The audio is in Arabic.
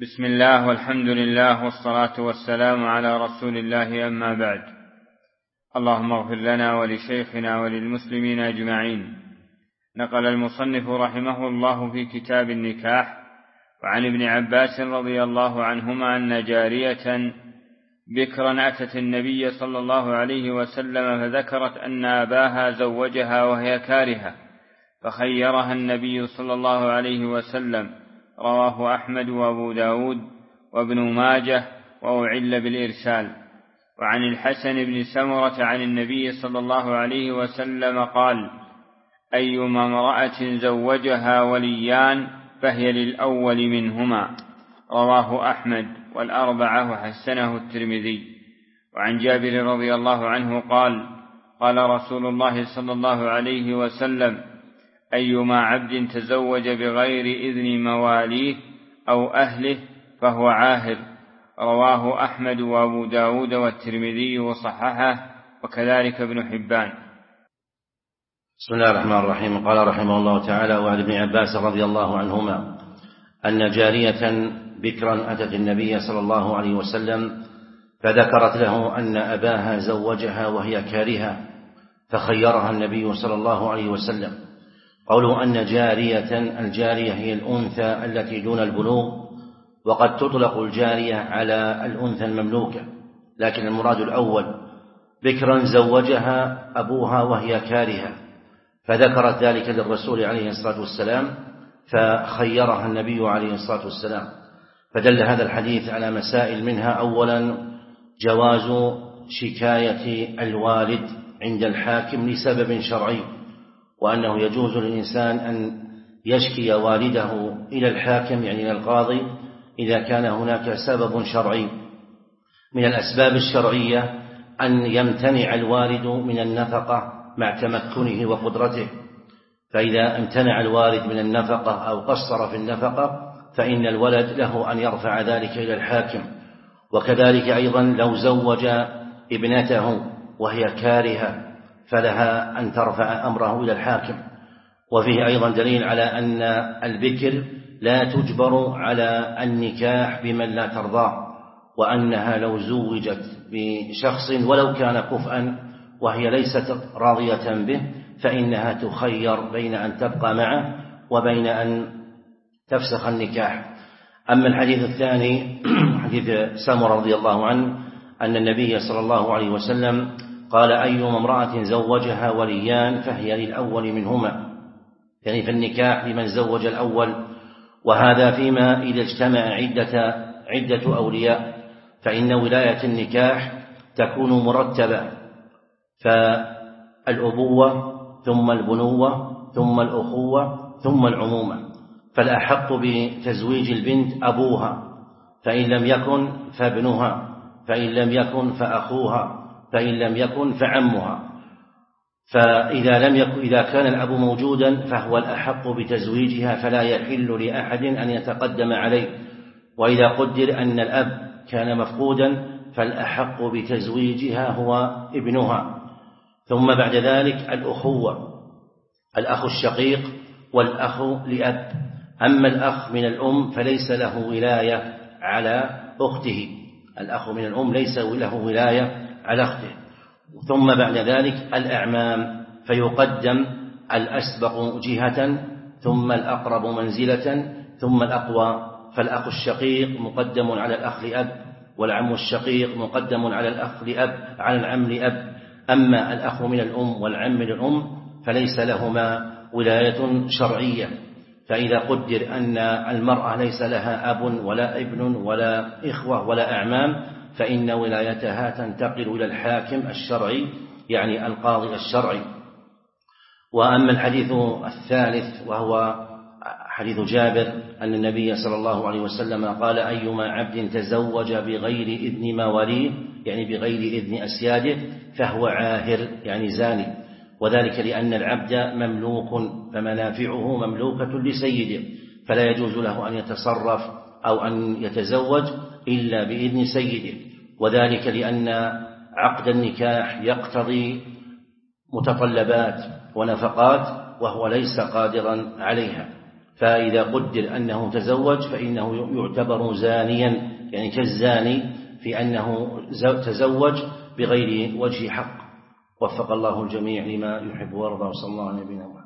بسم الله والحمد لله والصلاة والسلام على رسول الله، أما بعد. اللهم اغفر لنا ولشيخنا وللمسلمين أجمعين. نقل المصنف رحمه الله في كتاب النكاح وعن ابن عباس رضي الله عنهما أن جارية بكرا أتت النبي صلى الله عليه وسلم فذكرت أن أباها زوجها وهي كارهة، فخيرها النبي صلى الله عليه وسلم. رواه أحمد وأبو داود وابن ماجه وأعل بالإرسال. وعن الحسن بن سمرة عن النبي صلى الله عليه وسلم قال: أيما امرأة زوجها وليان فهي للأول منهما. رواه أحمد والأربعة وحسنه الترمذي. وعن جابر رضي الله عنه قال: قال رسول الله صلى الله عليه وسلم: أيما عبد تزوج بغير إذن مواليه أو أهله فهو عاهر. رواه أحمد وأبو داود والترمذي وصححه، وكذلك ابن حبان. بسم الله الرحمن الرحيم. قال رحمه الله تعالى: وعن ابن عباس رضي الله عنهما أن جارية بكرا أتت النبي صلى الله عليه وسلم فذكرت له أن أباها زوجها وهي كارهة، فخيرها النبي صلى الله عليه وسلم. قوله أن جارية، الجارية هي الأنثى التي دون البلوغ، وقد تطلق الجارية على الأنثى المملوكة، لكن المراد الأول بكرا زوجها أبوها وهي كارهة، فذكرت ذلك للرسول عليه الصلاة والسلام فخيرها النبي عليه الصلاة والسلام. فدل هذا الحديث على مسائل، منها أولا جواز شكاية الوالد عند الحاكم لسبب شرعي، وأنه يجوز للإنسان أن يشكي والده إلى الحاكم، يعني إلى القاضي، إذا كان هناك سبب شرعي. من الأسباب الشرعية أن يمتنع الوالد من النفقة مع تمكنه وقدرته، فإذا امتنع الوالد من النفقة أو قصر في النفقة فإن الولد له أن يرفع ذلك إلى الحاكم. وكذلك أيضا لو زوج ابنته وهي كارهة فلها أن ترفع أمره إلى الحاكم. وفيه أيضا دليل على أن البكر لا تجبر على النكاح بمن لا ترضاه، وأنها لو زوجت بشخص ولو كان كفءا وهي ليست راضية به فإنها تخير بين أن تبقى معه وبين أن تفسخ النكاح. أما الحديث الثاني حديث سمرة رضي الله عنه أن النبي صلى الله عليه وسلم قال: أيما امرأة زوجها وليان فهي للأول منهما، يعني في النكاح لمن زوج الأول. وهذا فيما إذا اجتمع عدة أولياء، فإن ولاية النكاح تكون مرتبة، فالأبوة ثم البنوة ثم الأخوة ثم العمومة، فالأحق بتزويج البنت أبوها، فإن لم يكن فابنها، فإن لم يكن فأخوها، فإن لم يكن فعمها. إذا كان الأب موجودا فهو الأحق بتزويجها، فلا يحل لأحد أن يتقدم عليه. وإذا قدر أن الأب كان مفقودا فالأحق بتزويجها هو ابنها. ثم بعد ذلك الأخوة، الأخ الشقيق والأخ لأب. أما الأخ من الأم فليس له ولاية على أخته، الأخ من الأم ليس له ولاية على أخته. ثم بعد ذلك الأعمام، فيقدم الأسبق جهة ثم الأقرب منزلة ثم الأقوى، فالأخ الشقيق مقدم على الأخ لأب، والعم الشقيق مقدم على الأخ لأب على العم لأب. أما الأخ من الأم والعم من الأم فليس لهما ولاية شرعية. فإذا قدر أن المرأة ليس لها أب ولا ابن ولا إخوة ولا أعمام فإن ولايتها تنتقل إلى الحاكم الشرعي، يعني القاضي الشرعي. وأما الحديث الثالث وهو حديث جابر أن النبي صلى الله عليه وسلم قال: أيما عبد تزوج بغير إذن مواليه، يعني بغير إذن أسياده، فهو عاهر، يعني زاني. وذلك لأن العبد مملوك، فمنافعه مملوكة لسيده، فلا يجوز له أن يتصرف أو أن يتزوج إلا بإذن سيده. وذلك لأن عقد النكاح يقتضي متطلبات ونفقات وهو ليس قادرا عليها. فإذا قدر أنه تزوج فإنه يعتبر زانيا، يعني كالزاني في أنه تزوج بغير وجه حق. وفق الله الجميع لما يحب ويرضى، وصلى الله على نبينا محمد.